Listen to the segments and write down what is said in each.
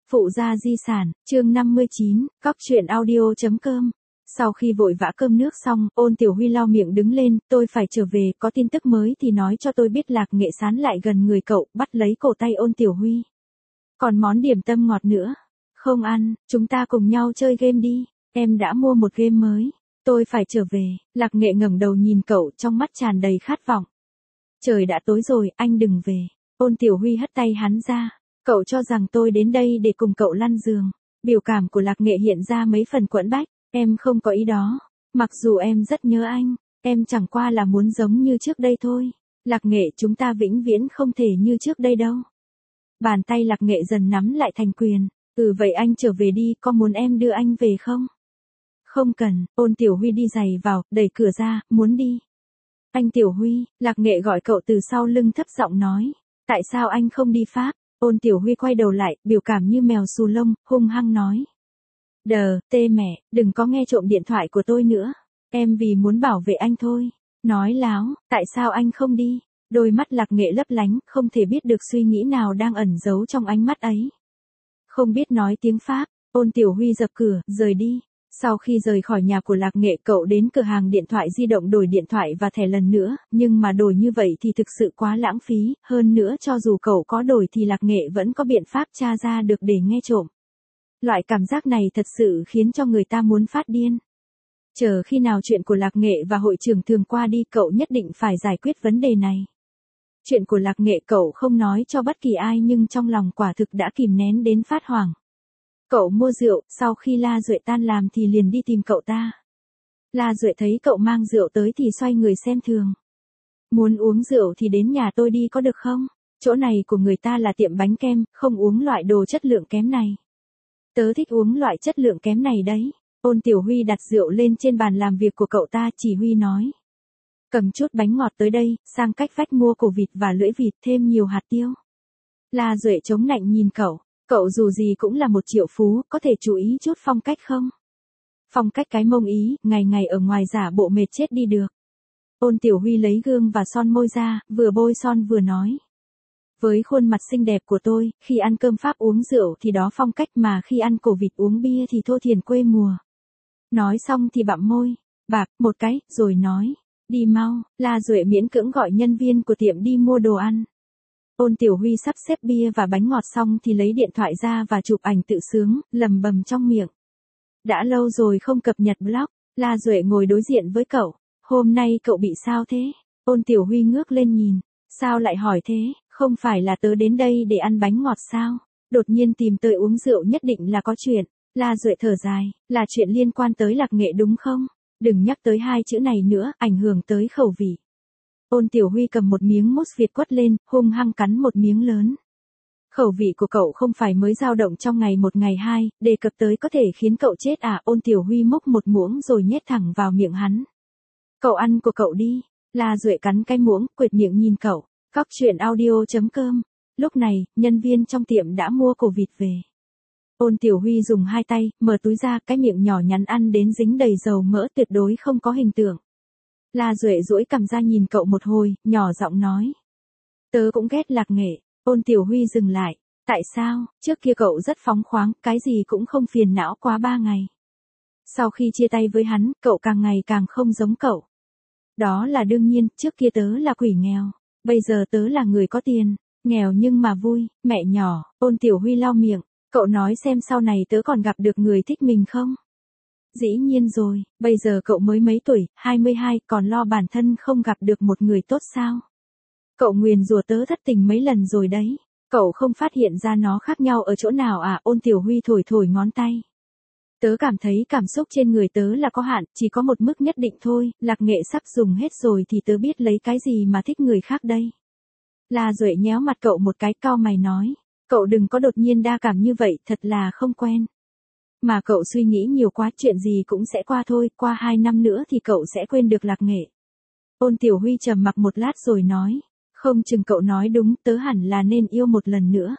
Phụ gia di sản, chương 59, Cóc truyện audio.com. Sau khi vội vã cơm nước xong, Ôn Tiểu Huy lau miệng đứng lên, tôi phải trở về, có tin tức mới thì nói cho tôi biết. Lạc Nghệ sán lại gần người cậu, bắt lấy cổ tay Ôn Tiểu Huy. Còn món điểm tâm ngọt nữa. Không ăn, chúng ta cùng nhau chơi game đi, em đã mua một game mới. Tôi phải trở về. Lạc Nghệ ngẩng đầu nhìn cậu, trong mắt tràn đầy khát vọng. Trời đã tối rồi, anh đừng về. Ôn Tiểu Huy hất tay hắn ra. Cậu cho rằng tôi đến đây để cùng cậu lăn giường. Biểu cảm của Lạc Nghệ hiện ra mấy phần quẫn bách. Em không có ý đó. Mặc dù em rất nhớ anh, em chẳng qua là muốn giống như trước đây thôi. Lạc Nghệ, chúng ta vĩnh viễn không thể như trước đây đâu. Bàn tay Lạc Nghệ dần nắm lại thành quyền. Vậy anh trở về đi, có muốn em đưa anh về không? Không cần. Ôn Tiểu Huy đi giày vào, đẩy cửa ra, muốn đi. Anh Tiểu Huy, Lạc Nghệ gọi cậu từ sau lưng thấp giọng nói. Tại sao anh không đi Pháp? Ôn Tiểu Huy quay đầu lại, biểu cảm như mèo xù lông, hung hăng nói. Mẹ, đừng có nghe trộm điện thoại của tôi nữa. Em vì muốn bảo vệ anh thôi. Nói láo, tại sao anh không đi? Đôi mắt Lạc Nghệ lấp lánh, không thể biết được suy nghĩ nào đang ẩn giấu trong ánh mắt ấy. Không biết nói tiếng Pháp, Ôn Tiểu Huy dập cửa, rời đi. Sau khi rời khỏi nhà của Lạc Nghệ, cậu đến cửa hàng điện thoại di động đổi điện thoại và thẻ lần nữa, nhưng mà đổi như vậy thì thực sự quá lãng phí, hơn nữa cho dù cậu có đổi thì Lạc Nghệ vẫn có biện pháp tra ra được để nghe trộm. Loại cảm giác này thật sự khiến cho người ta muốn phát điên. Chờ khi nào chuyện của Lạc Nghệ và hội trưởng Thường qua đi, cậu nhất định phải giải quyết vấn đề này. Chuyện của Lạc Nghệ cậu không nói cho bất kỳ ai, nhưng trong lòng quả thực đã kìm nén đến phát hoảng. Cậu mua rượu, sau khi La Duệ tan làm thì liền đi tìm cậu ta. La Duệ thấy cậu mang rượu tới thì xoay người xem thường. Muốn uống rượu thì đến nhà tôi đi có được không? Chỗ này của người ta là tiệm bánh kem, không uống loại đồ chất lượng kém này. Tớ thích uống loại chất lượng kém này đấy. Ôn Tiểu Huy đặt rượu lên trên bàn làm việc của cậu ta, chỉ huy nói. Cầm chút bánh ngọt tới đây, sang cách vách mua cổ vịt và lưỡi vịt, thêm nhiều hạt tiêu. La Duệ chống nạnh nhìn cậu. Cậu dù gì cũng là một triệu phú, có thể chú ý chút phong cách không? Phong cách cái mông ý, ngày ngày ở ngoài giả bộ mệt chết đi được. Ôn Tiểu Huy lấy gương và son môi ra, vừa bôi son vừa nói. Với khuôn mặt xinh đẹp của tôi, khi ăn cơm Pháp uống rượu thì đó phong cách, mà khi ăn cổ vịt uống bia thì thô thiển quê mùa. Nói xong thì bặm môi, bạc, một cái, rồi nói. Đi mau. La Duệ miễn cưỡng gọi nhân viên của tiệm đi mua đồ ăn. Ôn Tiểu Huy sắp xếp bia và bánh ngọt xong thì lấy điện thoại ra và chụp ảnh tự sướng, lầm bầm trong miệng. Đã lâu rồi không cập nhật blog. La Duệ ngồi đối diện với cậu. Hôm nay cậu bị sao thế? Ôn Tiểu Huy ngước lên nhìn. Sao lại hỏi thế? Không phải là tớ đến đây để ăn bánh ngọt sao? Đột nhiên tìm tới uống rượu nhất định là có chuyện. La Duệ thở dài. Là chuyện liên quan tới Lạc Nghệ đúng không? Đừng nhắc tới hai chữ này nữa, ảnh hưởng tới khẩu vị. Ôn Tiểu Huy cầm một miếng mousse Việt quất lên, hung hăng cắn một miếng lớn. Khẩu vị của cậu không phải mới dao động trong ngày một ngày hai, đề cập tới có thể khiến cậu chết à? Ôn Tiểu Huy múc một muỗng rồi nhét thẳng vào miệng hắn. Cậu ăn của cậu đi. La Duệ cắn cái muỗng, quệt miệng nhìn cậu. Cóc truyện audio.com. Lúc này, nhân viên trong tiệm đã mua cổ vịt về. Ôn Tiểu Huy dùng hai tay, mở túi ra, cái miệng nhỏ nhắn ăn đến dính đầy dầu mỡ, tuyệt đối không có hình tượng. La Duệ duỗi cằm ra nhìn cậu một hồi, nhỏ giọng nói. Tớ cũng ghét Lạc Nghệ. Ôn Tiểu Huy dừng lại. Tại sao? Trước kia cậu rất phóng khoáng, cái gì cũng không phiền não quá 3 ngày. Sau khi chia tay với hắn, cậu càng ngày càng không giống cậu. Đó là đương nhiên, trước kia tớ là quỷ nghèo. Bây giờ tớ là người có tiền. Nghèo nhưng mà vui. Mẹ nhỏ. Ôn Tiểu Huy lau miệng. Cậu nói xem sau này tớ còn gặp được người thích mình không? Dĩ nhiên rồi, bây giờ cậu mới mấy tuổi, 22, còn lo bản thân không gặp được một người tốt sao? Cậu nguyền rủa tớ thất tình mấy lần rồi đấy. Cậu không phát hiện ra nó khác nhau ở chỗ nào à? Ôn Tiểu Huy thổi thổi ngón tay. Tớ cảm thấy cảm xúc trên người tớ là có hạn, chỉ có một mức nhất định thôi, Lạc Nghệ sắp dùng hết rồi thì tớ biết lấy cái gì mà thích người khác đây. La Duệ nhéo mặt cậu một cái, cau mày nói. Cậu đừng có đột nhiên đa cảm như vậy, thật là không quen. Mà cậu suy nghĩ nhiều quá, chuyện gì cũng sẽ qua thôi, qua 2 năm nữa thì cậu sẽ quên được Lạc Nghệ. Ôn Tiểu Huy trầm mặc một lát rồi nói. Không chừng cậu nói đúng, tớ hẳn là nên yêu một lần nữa.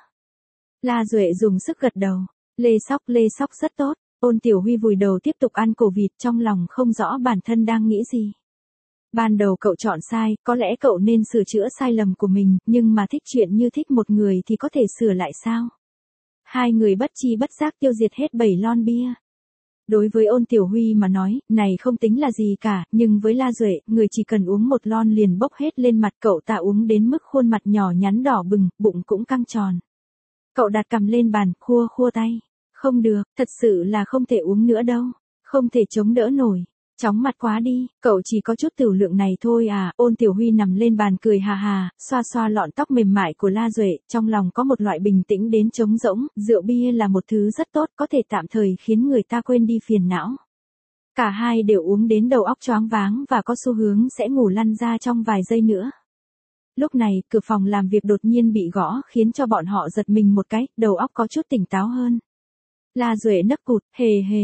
La Duệ dùng sức gật đầu. Lê sóc rất tốt. Ôn Tiểu Huy vùi đầu tiếp tục ăn cổ vịt, trong lòng không rõ bản thân đang nghĩ gì. Ban đầu cậu chọn sai, có lẽ cậu nên sửa chữa sai lầm của mình, nhưng mà thích chuyện như thích một người thì có thể sửa lại sao? Hai người bất chi bất giác tiêu diệt hết 7 lon bia. Đối với Ôn Tiểu Huy mà nói, này không tính là gì cả, nhưng với La Duệ, người chỉ cần uống một lon liền bốc hết lên mặt. Cậu ta uống đến mức khuôn mặt nhỏ nhắn đỏ bừng, bụng cũng căng tròn. Cậu đặt cằm lên bàn, khua khua tay. Không được, thật sự là không thể uống nữa đâu. Không thể chống đỡ nổi. Chóng mặt quá đi, cậu chỉ có chút tiểu lượng này thôi à. Ôn Tiểu Huy nằm lên bàn cười hà hà, xoa xoa lọn tóc mềm mại của La Duệ, trong lòng có một loại bình tĩnh đến trống rỗng. Rượu bia là một thứ rất tốt, có thể tạm thời khiến người ta quên đi phiền não. Cả hai đều uống đến đầu óc choáng váng và có xu hướng sẽ ngủ lăn ra trong vài giây nữa. Lúc này, cửa phòng làm việc đột nhiên bị gõ khiến cho bọn họ giật mình một cái, đầu óc có chút tỉnh táo hơn. La Duệ nấc cụt, hề hề,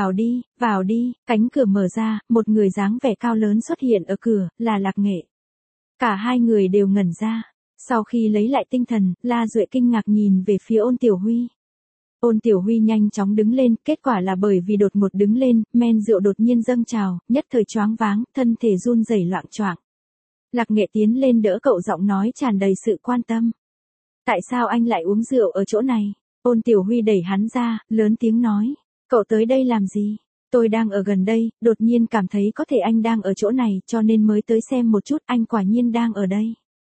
vào đi, cánh cửa mở ra, một người dáng vẻ cao lớn xuất hiện ở cửa, là Lạc Nghệ. Cả hai người đều ngẩn ra. Sau khi lấy lại tinh thần, La Duệ kinh ngạc nhìn về phía Ôn Tiểu Huy. Ôn Tiểu Huy nhanh chóng đứng lên, kết quả là bởi vì đột ngột đứng lên, men rượu đột nhiên dâng trào, nhất thời choáng váng, thân thể run rẩy loạng choạng. Lạc Nghệ tiến lên đỡ cậu, giọng nói tràn đầy sự quan tâm. Tại sao anh lại uống rượu ở chỗ này? Ôn Tiểu Huy đẩy hắn ra, lớn tiếng nói. Cậu tới đây làm gì? Tôi đang ở gần đây, đột nhiên cảm thấy có thể anh đang ở chỗ này cho nên mới tới xem một chút, anh quả nhiên đang ở đây.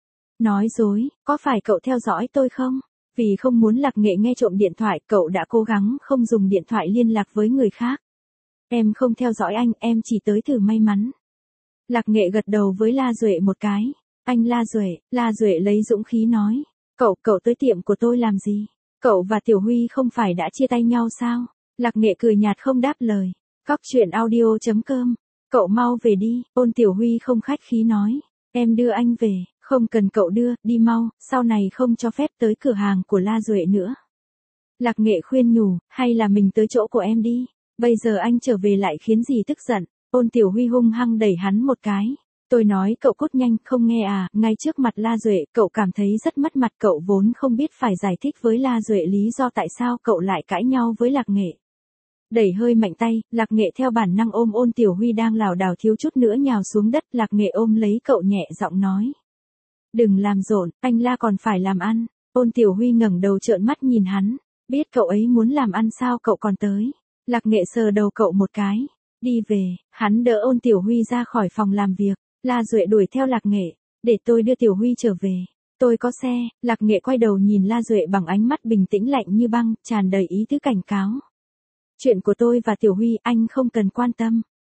Nói dối, có phải cậu theo dõi tôi không? Vì không muốn Lạc Nghệ nghe trộm điện thoại, cậu đã cố gắng không dùng điện thoại liên lạc với người khác. Em không theo dõi anh, em chỉ tới thử may mắn. Lạc Nghệ gật đầu với La Duệ một cái. Anh La Duệ lấy dũng khí nói. Cậu tới tiệm của tôi làm gì? Cậu và Tiểu Huy không phải đã chia tay nhau sao? Lạc Nghệ cười nhạt không đáp lời. Cóc truyện audio.com. Cậu mau về đi, Ôn Tiểu Huy không khách khí nói. Em đưa anh về, không cần cậu đưa, đi mau, sau này không cho phép tới cửa hàng của La Duệ nữa. Lạc Nghệ khuyên nhủ, hay là mình tới chỗ của em đi, bây giờ anh trở về lại khiến gì tức giận. Ôn Tiểu Huy hung hăng đẩy hắn một cái. Tôi nói cậu cút nhanh, không nghe à, ngay trước mặt La Duệ, cậu cảm thấy rất mất mặt, cậu vốn không biết phải giải thích với La Duệ lý do tại sao cậu lại cãi nhau với Lạc Nghệ. Đẩy hơi mạnh tay, Lạc Nghệ theo bản năng ôm Ôn Tiểu Huy đang lảo đảo thiếu chút nữa nhào xuống đất, Lạc Nghệ ôm lấy cậu nhẹ giọng nói. Đừng làm rộn, anh La còn phải làm ăn. Ôn Tiểu Huy ngẩng đầu trợn mắt nhìn hắn, biết cậu ấy muốn làm ăn sao cậu còn tới. Lạc Nghệ sờ đầu cậu một cái, đi về, hắn đỡ Ôn Tiểu Huy ra khỏi phòng làm việc. La Duệ đuổi theo Lạc Nghệ, để tôi đưa Tiểu Huy trở về. Tôi có xe. Lạc Nghệ quay đầu nhìn La Duệ bằng ánh mắt bình tĩnh lạnh như băng, tràn đầy ý tứ cảnh cáo. Chuyện của tôi và Tiểu Huy anh không cần quan tâm.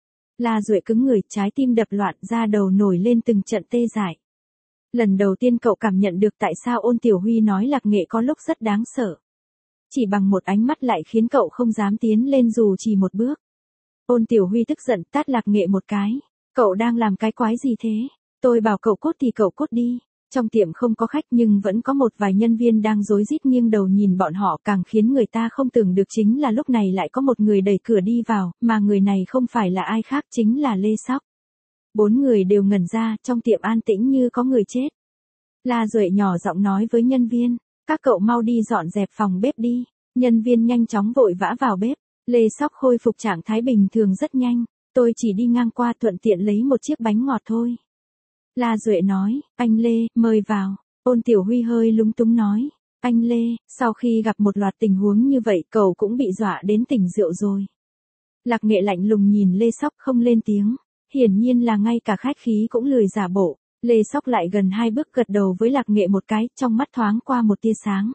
La Duệ cứng người, trái tim đập loạn, da đầu nổi lên từng trận tê dại. Lần đầu tiên cậu cảm nhận được tại sao Ôn Tiểu Huy nói Lạc Nghệ có lúc rất đáng sợ. Chỉ bằng một ánh mắt lại khiến cậu không dám tiến lên dù chỉ một bước. Ôn Tiểu Huy tức giận tát Lạc Nghệ một cái. Cậu đang làm cái quái gì thế? Tôi bảo cậu cút thì cậu cút đi. Trong tiệm không có khách nhưng vẫn có một vài nhân viên đang rối rít nghiêng đầu nhìn bọn họ, càng khiến người ta không tưởng được chính là lúc này lại có một người đẩy cửa đi vào, mà người này không phải là ai khác chính là Lê Sóc. 4 người đều ngẩn ra, trong tiệm an tĩnh như có người chết. La Duệ nhỏ giọng nói với nhân viên, các cậu mau đi dọn dẹp phòng bếp đi. Nhân viên nhanh chóng vội vã vào bếp. Lê Sóc khôi phục trạng thái bình thường rất nhanh. Tôi chỉ đi ngang qua thuận tiện lấy một chiếc bánh ngọt thôi. La Duệ nói, anh Lê, mời vào. Ôn Tiểu Huy hơi lúng túng nói, anh Lê, sau khi gặp một loạt tình huống như vậy cậu cũng bị dọa đến tỉnh rượu rồi. Lạc Nghệ lạnh lùng nhìn Lê Sóc không lên tiếng, hiển nhiên là ngay cả khách khí cũng lười giả bộ. Lê Sóc lại gần 2 bước gật đầu với Lạc Nghệ một cái, trong mắt thoáng qua một tia sáng.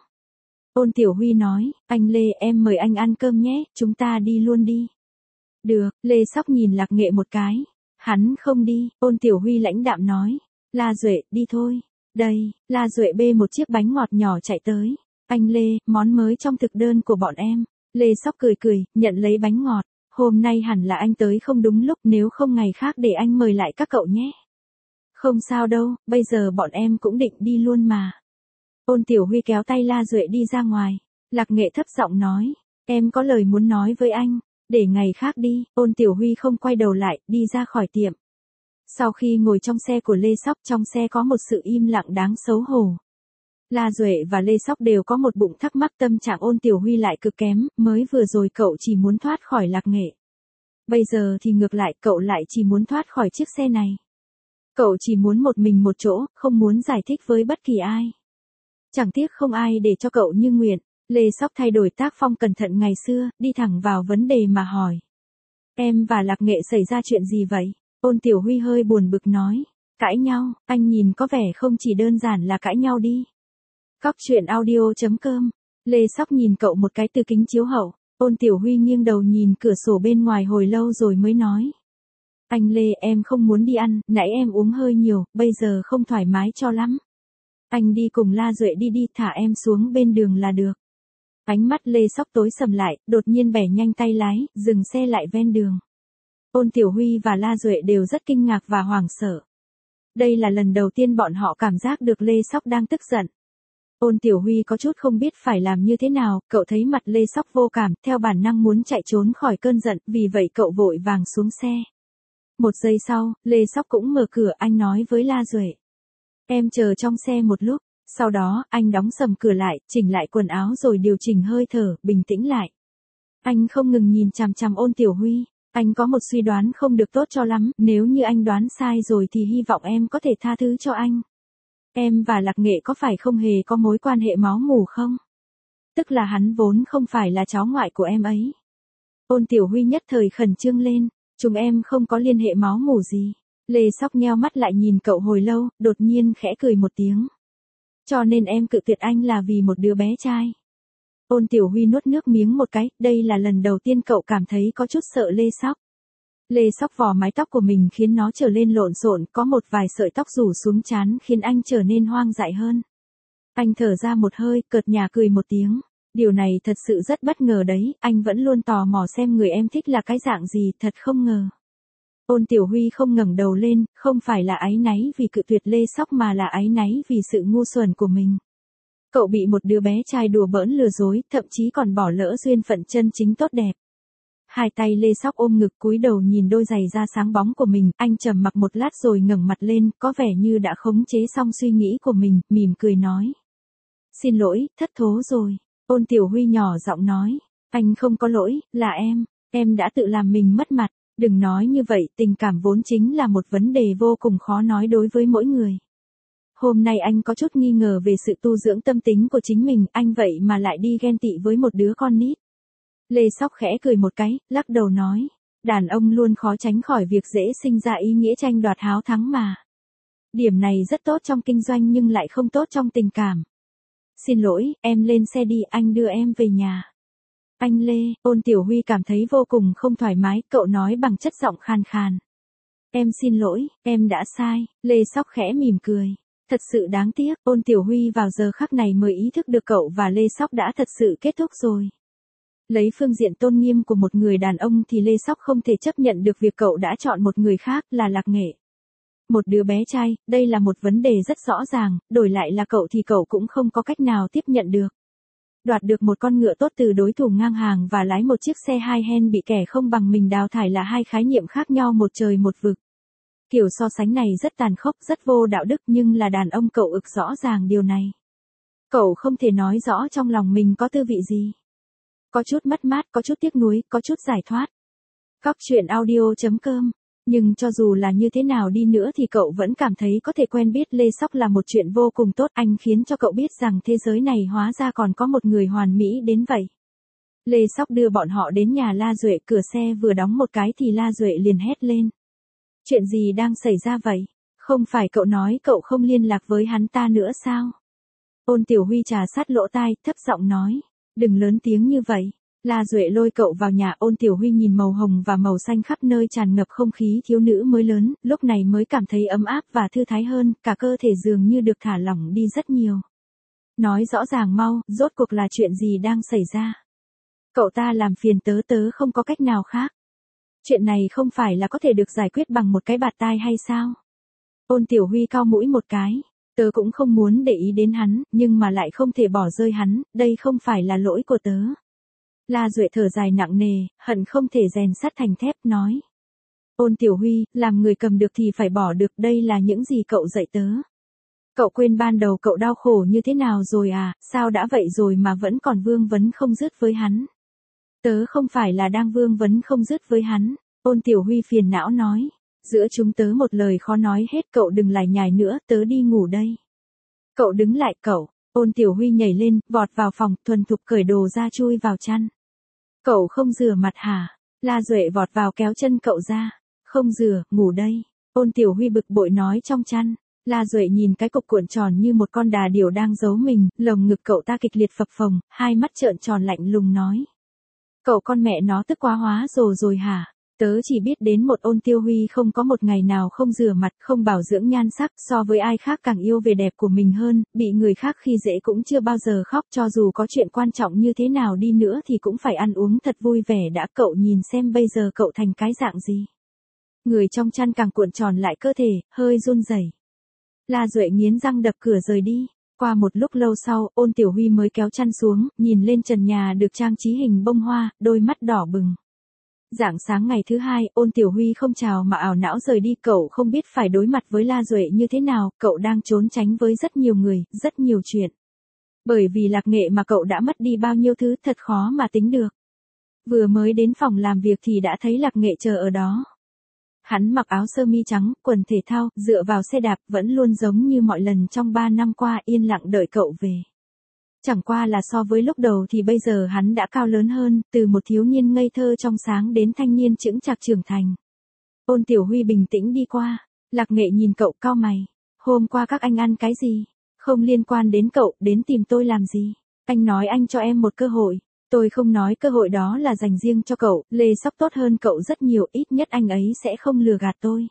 Ôn Tiểu Huy nói, anh Lê em mời anh ăn cơm nhé, chúng ta đi luôn đi. Được, Lê Sóc nhìn Lạc Nghệ một cái. Hắn không đi, Ôn Tiểu Huy lãnh đạm nói. La Duệ, đi thôi. Đây, La Duệ bê một chiếc bánh ngọt nhỏ chạy tới. Anh Lê, món mới trong thực đơn của bọn em. Lê Sóc cười cười, nhận lấy bánh ngọt. Hôm nay hẳn là anh tới không đúng lúc, nếu không ngày khác để anh mời lại các cậu nhé. Không sao đâu, bây giờ bọn em cũng định đi luôn mà. Ôn Tiểu Huy kéo tay La Duệ đi ra ngoài. Lạc Nghệ thấp giọng nói, em có lời muốn nói với anh. Để ngày khác đi. Ôn Tiểu Huy không quay đầu lại, đi ra khỏi tiệm. Sau khi ngồi trong xe của Lê Sóc, trong xe có một sự im lặng đáng xấu hổ. La Duệ và Lê Sóc đều có một bụng thắc mắc, tâm trạng Ôn Tiểu Huy lại cực kém, mới vừa rồi cậu chỉ muốn thoát khỏi Lạc Nghệ. Bây giờ thì ngược lại, cậu lại chỉ muốn thoát khỏi chiếc xe này. Cậu chỉ muốn một mình một chỗ, không muốn giải thích với bất kỳ ai. Chẳng tiếc không ai để cho cậu như nguyện. Lê Sóc thay đổi tác phong cẩn thận ngày xưa, đi thẳng vào vấn đề mà hỏi. Em và Lạc Nghệ xảy ra chuyện gì vậy? Ôn Tiểu Huy hơi buồn bực nói. Cãi nhau, anh nhìn có vẻ không chỉ đơn giản là cãi nhau đi. Cóc truyện audio.com. Lê Sóc nhìn cậu một cái từ kính chiếu hậu. Ôn Tiểu Huy nghiêng đầu nhìn cửa sổ bên ngoài hồi lâu rồi mới nói. Anh Lê, em không muốn đi ăn, nãy em uống hơi nhiều, bây giờ không thoải mái cho lắm. Anh đi cùng La Duệ đi đi, thả em xuống bên đường là được. Ánh mắt Lê Sóc tối sầm lại, đột nhiên bẻ nhanh tay lái, dừng xe lại ven đường. Ôn Tiểu Huy và La Duệ đều rất kinh ngạc và hoảng sợ. Đây là lần đầu tiên bọn họ cảm giác được Lê Sóc đang tức giận. Ôn Tiểu Huy có chút không biết phải làm như thế nào, cậu thấy mặt Lê Sóc vô cảm, theo bản năng muốn chạy trốn khỏi cơn giận, vì vậy cậu vội vàng xuống xe. Một giây sau, Lê Sóc cũng mở cửa, anh nói với La Duệ. Em chờ trong xe một lúc, sau đó, anh đóng sầm cửa lại, chỉnh lại quần áo rồi điều chỉnh hơi thở, bình tĩnh lại. Anh không ngừng nhìn chằm chằm Ôn Tiểu Huy, anh có một suy đoán không được tốt cho lắm, nếu như anh đoán sai rồi thì hy vọng em có thể tha thứ cho anh. Em và Lạc Nghệ có phải không hề có mối quan hệ máu mủ không? Tức là hắn vốn không phải là cháu ngoại của em ấy. Ôn Tiểu Huy nhất thời khẩn trương lên, chúng em không có liên hệ máu mủ gì. Lê Sóc nheo mắt lại nhìn cậu hồi lâu, đột nhiên khẽ cười một tiếng. Cho nên em cự tuyệt anh là vì một đứa bé trai. Ôn Tiểu Huy nuốt nước miếng một cái, đây là lần đầu tiên cậu cảm thấy có chút sợ Lê Sóc. Lê Sóc vò mái tóc của mình khiến nó trở lên lộn xộn, có một vài sợi tóc rủ xuống trán khiến anh trở nên hoang dại hơn. Anh thở ra một hơi, cợt nhả cười một tiếng. Điều này thật sự rất bất ngờ đấy, anh vẫn luôn tò mò xem người em thích là cái dạng gì, thật không ngờ. Ôn Tiểu Huy không ngẩng đầu lên, không phải là áy náy vì cự tuyệt Lê Sóc mà là áy náy vì sự ngu xuẩn của mình. Cậu bị một đứa bé trai đùa bỡn lừa dối, thậm chí còn bỏ lỡ duyên phận chân chính tốt đẹp. Hai tay Lê Sóc ôm ngực cúi đầu nhìn đôi giày da sáng bóng của mình, anh trầm mặc một lát rồi ngẩng mặt lên, có vẻ như đã khống chế xong suy nghĩ của mình, mỉm cười nói. Xin lỗi, thất thố rồi. Ôn Tiểu Huy nhỏ giọng nói. Anh không có lỗi, là em đã tự làm mình mất mặt. Đừng nói như vậy, tình cảm vốn chính là một vấn đề vô cùng khó nói đối với mỗi người. Hôm nay anh có chút nghi ngờ về sự tu dưỡng tâm tính của chính mình, anh vậy mà lại đi ghen tị với một đứa con nít. Lê Sóc khẽ cười một cái, lắc đầu nói. Đàn ông luôn khó tránh khỏi việc dễ sinh ra ý nghĩa tranh đoạt háo thắng mà. Điểm này rất tốt trong kinh doanh nhưng lại không tốt trong tình cảm. Xin lỗi, em lên xe đi, anh đưa em về nhà. Anh Lê, Ôn Tiểu Huy cảm thấy vô cùng không thoải mái, cậu nói bằng chất giọng khàn khàn. Em xin lỗi, em đã sai. Lê Sóc khẽ mỉm cười. Thật sự đáng tiếc, Ôn Tiểu Huy vào giờ khắc này mới ý thức được cậu và Lê Sóc đã thật sự kết thúc rồi. Lấy phương diện tôn nghiêm của một người đàn ông thì Lê Sóc không thể chấp nhận được việc cậu đã chọn một người khác là Lạc Nghệ. Một đứa bé trai, đây là một vấn đề rất rõ ràng, đổi lại là cậu thì cậu cũng không có cách nào tiếp nhận được. Đoạt được một con ngựa tốt từ đối thủ ngang hàng và lái một chiếc xe hai-hen bị kẻ không bằng mình đào thải là hai khái niệm khác nhau một trời một vực. Kiểu so sánh này rất tàn khốc, rất vô đạo đức nhưng là đàn ông cậu ực rõ ràng điều này. Cậu không thể nói rõ trong lòng mình có tư vị gì. Có chút mất mát, có chút tiếc nuối, có chút giải thoát. Cóc truyện audio.com. Nhưng cho dù là như thế nào đi nữa thì cậu vẫn cảm thấy có thể quen biết Lê Sóc là một chuyện vô cùng tốt. Anh khiến cho cậu biết rằng thế giới này hóa ra còn có một người hoàn mỹ đến vậy. Lê Sóc đưa bọn họ đến nhà La Duệ, cửa xe vừa đóng một cái thì La Duệ liền hét lên. Chuyện gì đang xảy ra vậy? Không phải cậu nói cậu không liên lạc với hắn ta nữa sao? Ôn Tiểu Huy trà sát lỗ tai, thấp giọng nói. Đừng lớn tiếng như vậy. La Duệ lôi cậu vào nhà. Ôn Tiểu Huy nhìn màu hồng và màu xanh khắp nơi tràn ngập không khí thiếu nữ mới lớn, lúc này mới cảm thấy ấm áp và thư thái hơn, cả cơ thể dường như được thả lỏng đi rất nhiều. Nói rõ ràng mau, rốt cuộc là chuyện gì đang xảy ra? Cậu ta làm phiền tớ không có cách nào khác. Chuyện này không phải là có thể được giải quyết bằng một cái bạt tai hay sao? Ôn Tiểu Huy cau mũi một cái. Tớ cũng không muốn để ý đến hắn, nhưng mà lại không thể bỏ rơi hắn, đây không phải là lỗi của tớ. La Duệ thở dài nặng nề, hận không thể rèn sắt thành thép, nói. Ôn Tiểu Huy, làm người cầm được thì phải bỏ được, đây là những gì cậu dạy tớ. Cậu quên ban đầu cậu đau khổ như thế nào rồi à, sao đã vậy rồi mà vẫn còn vương vấn không dứt với hắn. Tớ không phải là đang vương vấn không dứt với hắn, Ôn Tiểu Huy phiền não nói. Giữa chúng tớ một lời khó nói hết, cậu đừng lải nhải nữa, tớ đi ngủ đây. Cậu đứng lại cậu, Ôn Tiểu Huy nhảy lên, vọt vào phòng, thuần thục cởi đồ ra chui vào chăn. Cậu không rửa mặt hả? La Duệ vọt vào kéo chân cậu ra. Không rửa, ngủ đây. Ôn Tiểu Huy bực bội nói trong chăn. La Duệ nhìn cái cục cuộn tròn như một con đà điểu đang giấu mình, lồng ngực cậu ta kịch liệt phập phồng, hai mắt trợn tròn lạnh lùng nói. Cậu con mẹ nó tức quá hóa rồi hả? Tớ chỉ biết đến một Ôn Tiêu Huy không có một ngày nào không rửa mặt, không bảo dưỡng nhan sắc, so với ai khác càng yêu về đẹp của mình hơn, bị người khác khi dễ cũng chưa bao giờ khóc, cho dù có chuyện quan trọng như thế nào đi nữa thì cũng phải ăn uống thật vui vẻ đã. Cậu nhìn xem bây giờ cậu thành cái dạng gì. Người trong chăn càng cuộn tròn lại cơ thể, hơi run rẩy. La Duệ nghiến răng đập cửa rời đi. Qua một lúc lâu sau, Ôn Tiểu Huy mới kéo chăn xuống, nhìn lên trần nhà được trang trí hình bông hoa, đôi mắt đỏ bừng. Rạng sáng ngày thứ hai, Ôn Tiểu Huy không chào mà ảo não rời đi, cậu không biết phải đối mặt với La Duệ như thế nào, cậu đang trốn tránh với rất nhiều người, rất nhiều chuyện. Bởi vì Lạc Nghệ mà cậu đã mất đi bao nhiêu thứ thật khó mà tính được. Vừa mới đến phòng làm việc thì đã thấy Lạc Nghệ chờ ở đó. Hắn mặc áo sơ mi trắng, quần thể thao, dựa vào xe đạp, vẫn luôn giống như mọi lần trong 3 năm qua, yên lặng đợi cậu về. Chẳng qua là so với lúc đầu thì bây giờ hắn đã cao lớn hơn, từ một thiếu niên ngây thơ trong sáng đến thanh niên chững chạc trưởng thành. Ôn Tiểu Huy bình tĩnh đi qua, Lạc Nghệ nhìn cậu cau mày. Hôm qua các anh ăn cái gì? Không liên quan đến cậu, đến tìm tôi làm gì? Anh nói anh cho em một cơ hội. Tôi không nói cơ hội đó là dành riêng cho cậu, Lê Sóc tốt hơn cậu rất nhiều, ít nhất anh ấy sẽ không lừa gạt tôi.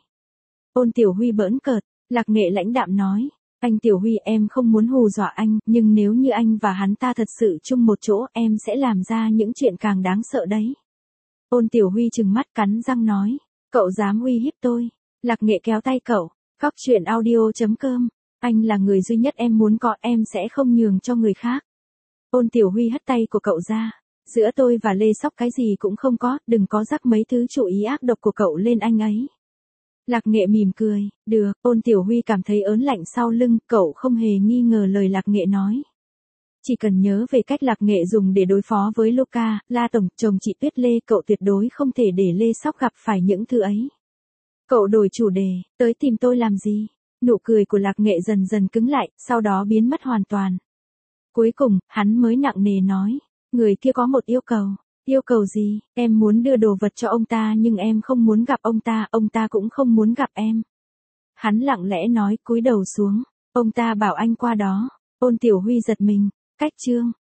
Ôn Tiểu Huy bỡn cợt, Lạc Nghệ lãnh đạm nói. Anh Tiểu Huy, em không muốn hù dọa anh, nhưng nếu như anh và hắn ta thật sự chung một chỗ, em sẽ làm ra những chuyện càng đáng sợ đấy. Ôn Tiểu Huy trừng mắt cắn răng nói. Cậu dám uy hiếp tôi. Lạc Nghệ kéo tay cậu. Cóc truyện audio.com. Anh là người duy nhất em muốn có, em sẽ không nhường cho người khác. Ôn Tiểu Huy hất tay của cậu ra. Giữa tôi và Lê Sóc cái gì cũng không có, đừng có rắc mấy thứ chủ ý ác độc của cậu lên anh ấy. Lạc Nghệ mỉm cười. Được. Ôn Tiểu Huy cảm thấy ớn lạnh sau lưng, cậu không hề nghi ngờ lời Lạc Nghệ nói. Chỉ cần nhớ về cách Lạc Nghệ dùng để đối phó với Luca, La Tổng, chồng chị Tuyết Lê, cậu tuyệt đối không thể để Lê Sóc gặp phải những thứ ấy. Cậu đổi chủ đề, tới tìm tôi làm gì? Nụ cười của Lạc Nghệ dần dần cứng lại, sau đó biến mất hoàn toàn. Cuối cùng, hắn mới nặng nề nói. Người kia có một yêu cầu. Yêu cầu gì? Em muốn đưa đồ vật cho ông ta nhưng em không muốn gặp ông ta cũng không muốn gặp em. Hắn lặng lẽ nói, cúi đầu xuống. Ông ta bảo anh qua đó. Ôn Tiểu Huy giật mình. Cách chương.